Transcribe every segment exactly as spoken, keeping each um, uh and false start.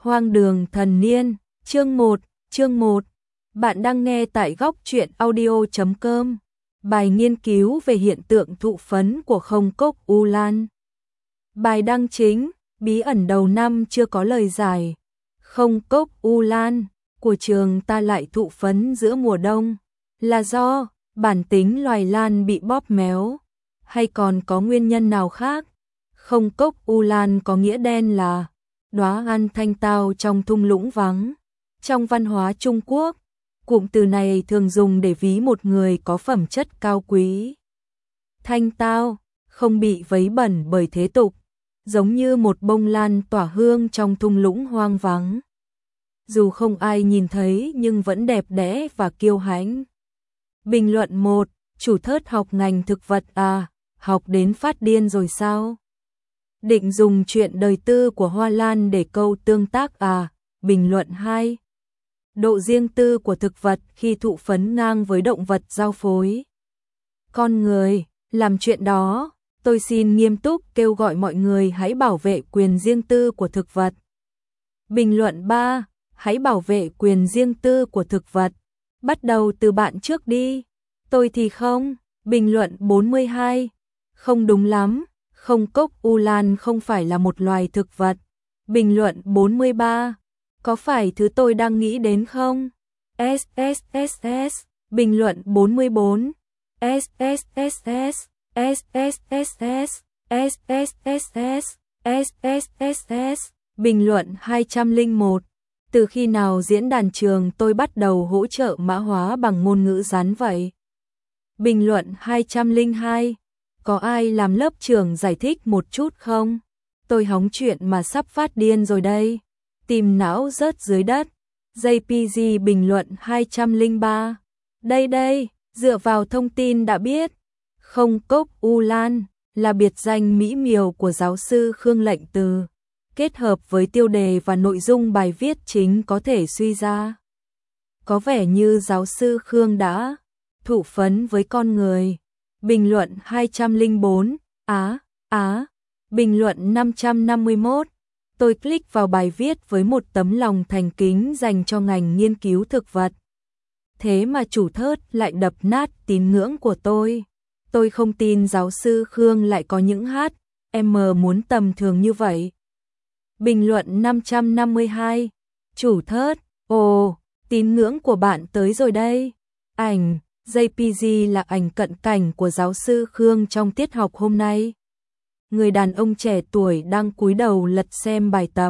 Hoang đường thần niên, chương một, chương một. Bạn đang nghe tại góc truyện audio chấm com. Bài nghiên cứu về hiện tượng thụ phấn của Không Cốc U Lan. Bài đăng chính, bí ẩn đầu năm chưa có lời giải. Không Cốc U Lan của trường ta lại thụ phấn giữa mùa đông, là do bản tính loài lan bị bóp méo, hay còn có nguyên nhân nào khác? Không Cốc U Lan có nghĩa đen là đóa ăn thanh tao trong thung lũng vắng. Trong văn hóa Trung Quốc, cụm từ này thường dùng để ví một người có phẩm chất cao quý. Thanh tao, không bị vấy bẩn bởi thế tục, giống như một bông lan tỏa hương trong thung lũng hoang vắng. Dù không ai nhìn thấy nhưng vẫn đẹp đẽ và kiêu hãnh. Bình luận một, chủ thớt học ngành thực vật à, học đến phát điên rồi sao? Định dùng chuyện đời tư của Hoa Lan để câu tương tác à? Bình luận hai. Độ riêng tư của thực vật khi thụ phấn ngang với động vật giao phối. Con người, làm chuyện đó, tôi xin nghiêm túc kêu gọi mọi người hãy bảo vệ quyền riêng tư của thực vật. Bình luận ba, hãy bảo vệ quyền riêng tư của thực vật. Bắt đầu từ bạn trước đi. Tôi thì không. Bình luận bốn mươi hai, không đúng lắm. Không Cốc U Lan không phải là một loài thực vật. Bình luận bốn mươi ba, có phải thứ tôi đang nghĩ đến không? S S S S. Bình luận bốn mươi bốn, S S S S, S S S S, S S S S, S S S S. Bình luận hai trăm lẻ một, từ khi nào diễn đàn trường tôi bắt đầu hỗ trợ mã hóa bằng ngôn ngữ rắn vậy? Bình luận hai trăm lẻ hai, có ai làm lớp trưởng giải thích một chút không? Tôi hóng chuyện mà sắp phát điên rồi đây. Tìm não rớt dưới đất. gi pê giê bình luận hai trăm lẻ ba. Đây đây, dựa vào thông tin đã biết. Không Cốc U Lan là biệt danh mỹ miều của giáo sư Khương Lệnh Từ. Kết hợp với tiêu đề và nội dung bài viết chính có thể suy ra. Có vẻ như giáo sư Khương đã thụ phấn với con người. Bình luận hai trăm lẻ bốn, Á, Á. Bình luận năm trăm năm mươi mốt, tôi click vào bài viết với một tấm lòng thành kính dành cho ngành nghiên cứu thực vật. Thế mà chủ thớt lại đập nát tín ngưỡng của tôi. Tôi không tin giáo sư Khương lại có những hát em muốn tầm thường như vậy. Bình luận năm trăm năm mươi hai, chủ thớt, ồ, tín ngưỡng của bạn tới rồi đây. Ảnh gi pê giê là ảnh cận cảnh của giáo sư Khương trong tiết học hôm nay. Người đàn ông trẻ tuổi đang cúi đầu lật xem bài tập,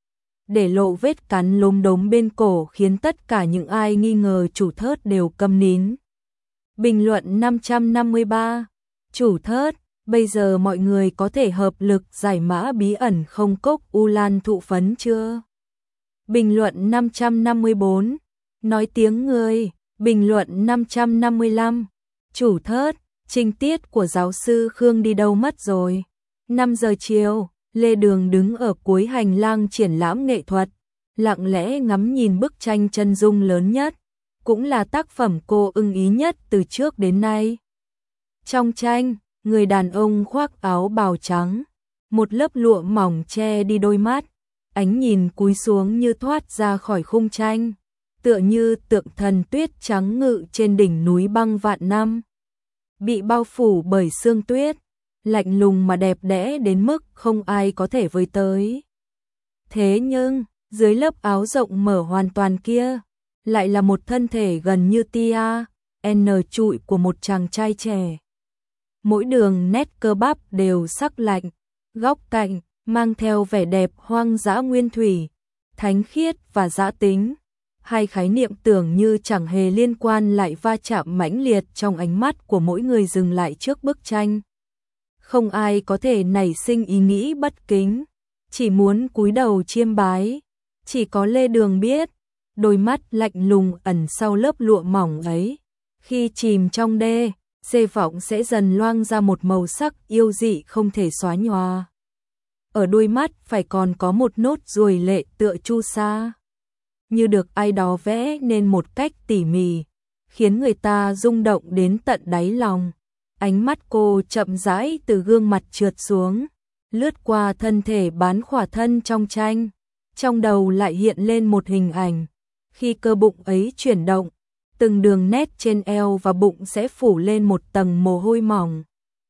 để lộ vết cắn lốm đốm bên cổ khiến tất cả những ai nghi ngờ chủ thớt đều câm nín. Bình luận năm trăm năm mươi ba, chủ thớt, bây giờ mọi người có thể hợp lực giải mã bí ẩn Không Cốc U Lan thụ phấn chưa? Bình luận năm trăm năm mươi bốn, nói tiếng người. Bình luận năm trăm năm mươi lăm, chủ thớt, trinh tiết của giáo sư Khương đi đâu mất rồi? năm giờ chiều, Lê Đường đứng ở cuối hành lang triển lãm nghệ thuật, lặng lẽ ngắm nhìn bức tranh chân dung lớn nhất, cũng là tác phẩm cô ưng ý nhất từ trước đến nay. Trong tranh, người đàn ông khoác áo bào trắng, một lớp lụa mỏng che đi đôi mắt, ánh nhìn cúi xuống như thoát ra khỏi khung tranh, tựa như tượng thần tuyết trắng ngự trên đỉnh núi băng vạn năm, bị bao phủ bởi sương tuyết, lạnh lùng mà đẹp đẽ đến mức không ai có thể với tới. Thế nhưng, dưới lớp áo rộng mở hoàn toàn kia, lại là một thân thể gần như tia N trụi của một chàng trai trẻ. Mỗi đường nét cơ bắp đều sắc lạnh, góc cạnh mang theo vẻ đẹp hoang dã nguyên thủy, thánh khiết và dã tính. Hai khái niệm tưởng như chẳng hề liên quan lại va chạm mãnh liệt trong ánh mắt của mỗi người dừng lại trước bức tranh. Không ai có thể nảy sinh ý nghĩ bất kính, chỉ muốn cúi đầu chiêm bái. Chỉ có Lê Đường biết, đôi mắt lạnh lùng ẩn sau lớp lụa mỏng ấy, khi chìm trong đê, dê vọng sẽ dần loang ra một màu sắc yêu dị không thể xóa nhòa. Ở đôi mắt phải còn có một nốt ruồi lệ tựa chu sa, như được ai đó vẽ nên một cách tỉ mỉ, khiến người ta rung động đến tận đáy lòng. Ánh mắt cô chậm rãi từ gương mặt trượt xuống, lướt qua thân thể bán khỏa thân trong tranh, trong đầu lại hiện lên một hình ảnh, khi cơ bụng ấy chuyển động, từng đường nét trên eo và bụng sẽ phủ lên một tầng mồ hôi mỏng.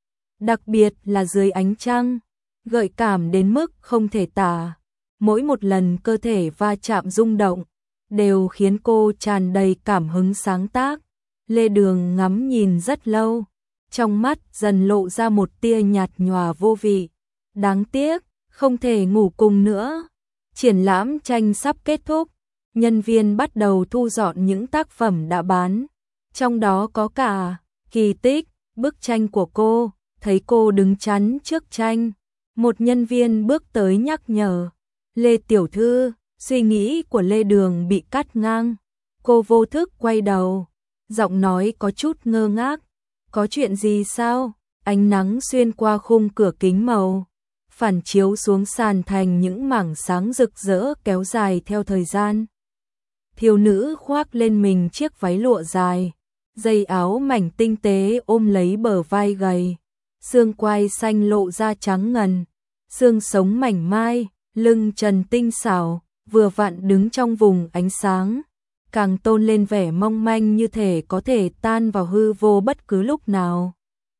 Đặc biệt là dưới ánh trăng, gợi cảm đến mức không thể tả. Mỗi một lần cơ thể va chạm rung động, đều khiến cô tràn đầy cảm hứng sáng tác. Lê Đường ngắm nhìn rất lâu, trong mắt dần lộ ra một tia nhạt nhòa vô vị. Đáng tiếc, không thể ngủ cùng nữa. Triển lãm tranh sắp kết thúc, nhân viên bắt đầu thu dọn những tác phẩm đã bán. Trong đó có cả Kỳ Tích, bức tranh của cô. Thấy cô đứng chắn trước tranh, một nhân viên bước tới nhắc nhở. Lê tiểu thư, suy nghĩ của Lê Đường bị cắt ngang. Cô vô thức quay đầu, giọng nói có chút ngơ ngác. Có chuyện gì sao? Ánh nắng xuyên qua khung cửa kính màu, phản chiếu xuống sàn thành những mảng sáng rực rỡ kéo dài theo thời gian. Thiếu nữ khoác lên mình chiếc váy lụa dài, dây áo mảnh tinh tế ôm lấy bờ vai gầy. Xương quai xanh lộ ra trắng ngần, xương sống mảnh mai, lưng trần tinh xảo, vừa vặn đứng trong vùng ánh sáng, càng tôn lên vẻ mong manh như thể có thể tan vào hư vô bất cứ lúc nào.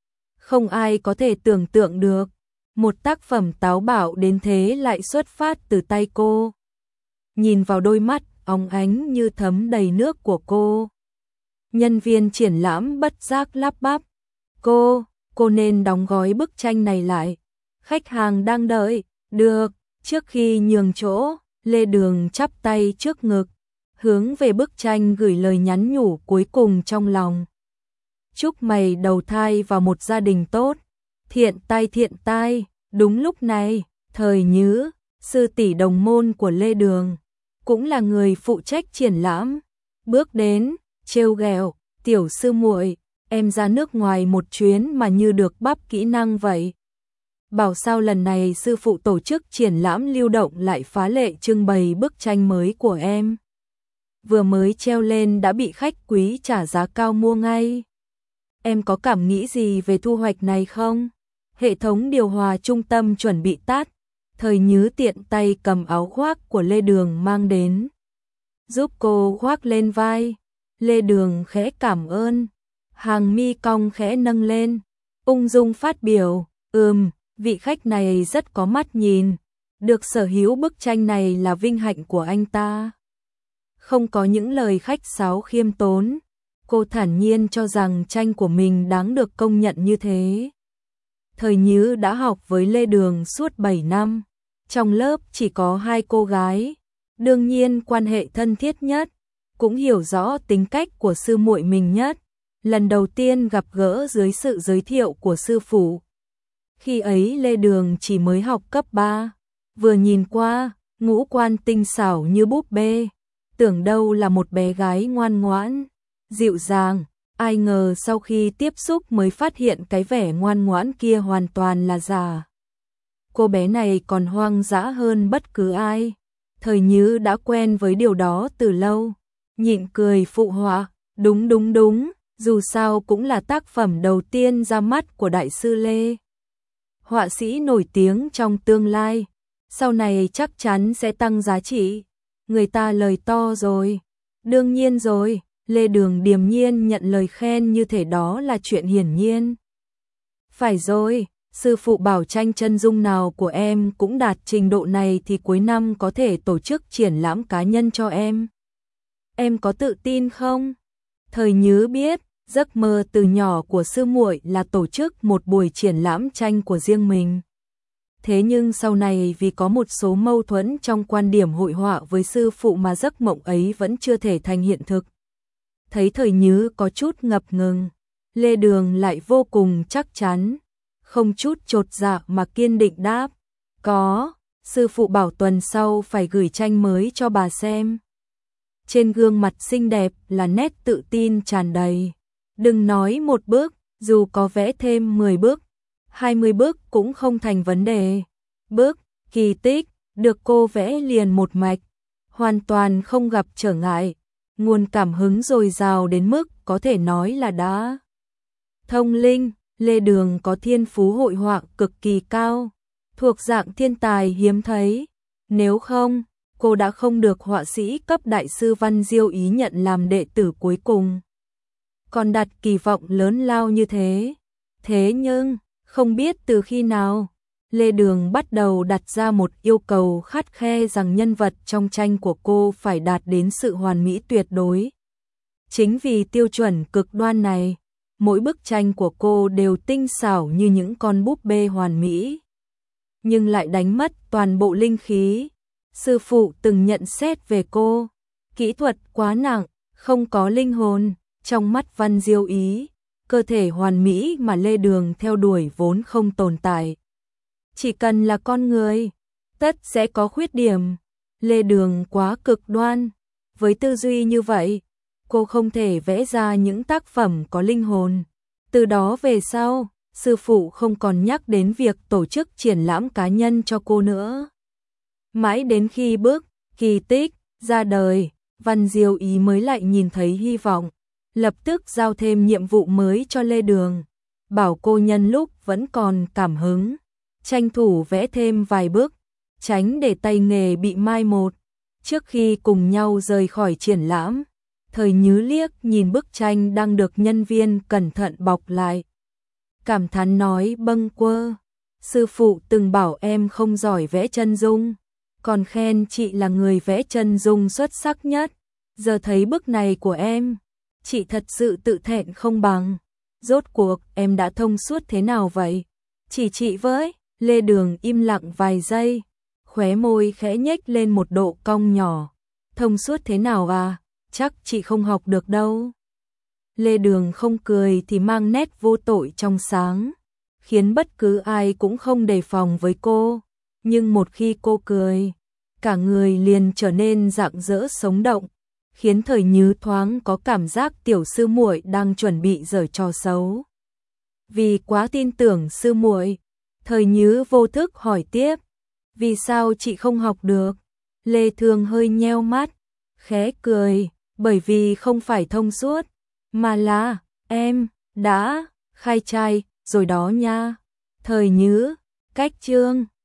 Không ai có thể tưởng tượng được, một tác phẩm táo bạo đến thế lại xuất phát từ tay cô. Nhìn vào đôi mắt óng ánh như thấm đầy nước của cô, nhân viên triển lãm bất giác lắp bắp. Cô, cô nên đóng gói bức tranh này lại. Khách hàng đang đợi. Được. Trước khi nhường chỗ, Lê Đường chắp tay trước ngực, hướng về bức tranh gửi lời nhắn nhủ cuối cùng trong lòng. Chúc mày đầu thai vào một gia đình tốt. Thiện tai thiện tai. Đúng lúc này, Thời Nhứ, sư tỷ đồng môn của Lê Đường, cũng là người phụ trách triển lãm, bước đến, trêu ghẹo, tiểu sư muội, em ra nước ngoài một chuyến mà như được bắp kỹ năng vậy. Bảo sao lần này sư phụ tổ chức triển lãm lưu động lại phá lệ trưng bày bức tranh mới của em. Vừa mới treo lên đã bị khách quý trả giá cao mua ngay. Em có cảm nghĩ gì về thu hoạch này không? Hệ thống điều hòa trung tâm chuẩn bị tắt. Thời Nhứ tiện tay cầm áo khoác của Lê Đường mang đến, giúp cô khoác lên vai. Lê Đường khẽ cảm ơn, hàng mi cong khẽ nâng lên, ung dung phát biểu, ừm, vị khách này rất có mắt nhìn, được sở hữu bức tranh này là vinh hạnh của anh ta. Không có những lời khách sáo khiêm tốn, cô thản nhiên cho rằng tranh của mình đáng được công nhận như thế. Thời Nhứ đã học với Lê Đường suốt bảy năm, trong lớp chỉ có hai cô gái, đương nhiên quan hệ thân thiết nhất, cũng hiểu rõ tính cách của sư muội mình nhất. Lần đầu tiên gặp gỡ dưới sự giới thiệu của sư phụ. Khi ấy Lê Đường chỉ mới học cấp ba, vừa nhìn qua, ngũ quan tinh xảo như búp bê, tưởng đâu là một bé gái ngoan ngoãn, dịu dàng. Ai ngờ sau khi tiếp xúc mới phát hiện cái vẻ ngoan ngoãn kia hoàn toàn là giả. Cô bé này còn hoang dã hơn bất cứ ai. Thời Nhứ đã quen với điều đó từ lâu, nhịn cười phụ họa, đúng đúng đúng, dù sao cũng là tác phẩm đầu tiên ra mắt của đại sư Lê. Họa sĩ nổi tiếng trong tương lai, sau này chắc chắn sẽ tăng giá trị. Người ta lời to rồi. Đương nhiên rồi. Lê Đường điềm nhiên nhận lời khen như thể đó là chuyện hiển nhiên. Phải rồi, sư phụ bảo tranh chân dung nào của em cũng đạt trình độ này thì cuối năm có thể tổ chức triển lãm cá nhân cho em. Em có tự tin không? Thời Nhứ biết, giấc mơ từ nhỏ của sư muội là tổ chức một buổi triển lãm tranh của riêng mình. Thế nhưng sau này vì có một số mâu thuẫn trong quan điểm hội họa với sư phụ mà giấc mộng ấy vẫn chưa thể thành hiện thực. Thấy Thời Nhứ có chút ngập ngừng, Lê Đường lại vô cùng chắc chắn, không chút chột dạ mà kiên định đáp, có, sư phụ bảo tuần sau phải gửi tranh mới cho bà xem. Trên gương mặt xinh đẹp là nét tự tin tràn đầy, đừng nói một bước, dù có vẽ thêm mười bước, hai mươi bước cũng không thành vấn đề. Bước Kỳ Tích được cô vẽ liền một mạch, hoàn toàn không gặp trở ngại. Nguồn cảm hứng dồi dào đến mức có thể nói là đã thông linh. Lê Đường có thiên phú hội họa cực kỳ cao, thuộc dạng thiên tài hiếm thấy. Nếu không, cô đã không được họa sĩ cấp đại sư Văn Diêu Ý nhận làm đệ tử cuối cùng. Còn đặt kỳ vọng lớn lao như thế. Thế nhưng, không biết từ khi nào, Lê Đường bắt đầu đặt ra một yêu cầu khắt khe rằng nhân vật trong tranh của cô phải đạt đến sự hoàn mỹ tuyệt đối. Chính vì tiêu chuẩn cực đoan này, mỗi bức tranh của cô đều tinh xảo như những con búp bê hoàn mỹ, nhưng lại đánh mất toàn bộ linh khí. Sư phụ từng nhận xét về cô, kỹ thuật quá nặng, không có linh hồn. Trong mắt Văn Diêu Ý, cơ thể hoàn mỹ mà Lê Đường theo đuổi vốn không tồn tại. Chỉ cần là con người, tất sẽ có khuyết điểm. Lê Đường quá cực đoan. Với tư duy như vậy, cô không thể vẽ ra những tác phẩm có linh hồn. Từ đó về sau, sư phụ không còn nhắc đến việc tổ chức triển lãm cá nhân cho cô nữa. Mãi đến khi bước Kỳ Tích ra đời, Văn Diêu Ý mới lại nhìn thấy hy vọng, lập tức giao thêm nhiệm vụ mới cho Lê Đường, bảo cô nhân lúc vẫn còn cảm hứng, tranh thủ vẽ thêm vài bức, tránh để tay nghề bị mai một. Trước khi cùng nhau rời khỏi triển lãm, Thời Nhứ liếc nhìn bức tranh đang được nhân viên cẩn thận bọc lại. Cảm thán nói bâng quơ, sư phụ từng bảo em không giỏi vẽ chân dung, còn khen chị là người vẽ chân dung xuất sắc nhất. Giờ thấy bức này của em, chị thật sự tự thẹn không bằng. Rốt cuộc em đã thông suốt thế nào vậy? Chỉ chị với. Lê Đường im lặng vài giây, khóe môi khẽ nhếch lên một độ cong nhỏ. Thông suốt thế nào à? Chắc chị không học được đâu. Lê Đường không cười thì mang nét vô tội trong sáng, khiến bất cứ ai cũng không đề phòng với cô. Nhưng một khi cô cười, cả người liền trở nên rạng rỡ sống động, khiến Thời Nhứ thoáng có cảm giác tiểu sư muội đang chuẩn bị giở trò xấu. Vì quá tin tưởng sư muội, Thời Nhứ vô thức hỏi tiếp, vì sao chị không học được? Lê Thương hơi nheo mắt, khẽ cười, bởi vì không phải thông suốt, mà là, em, đã, khai trai, rồi đó nha. Thời Nhứ, cách chương.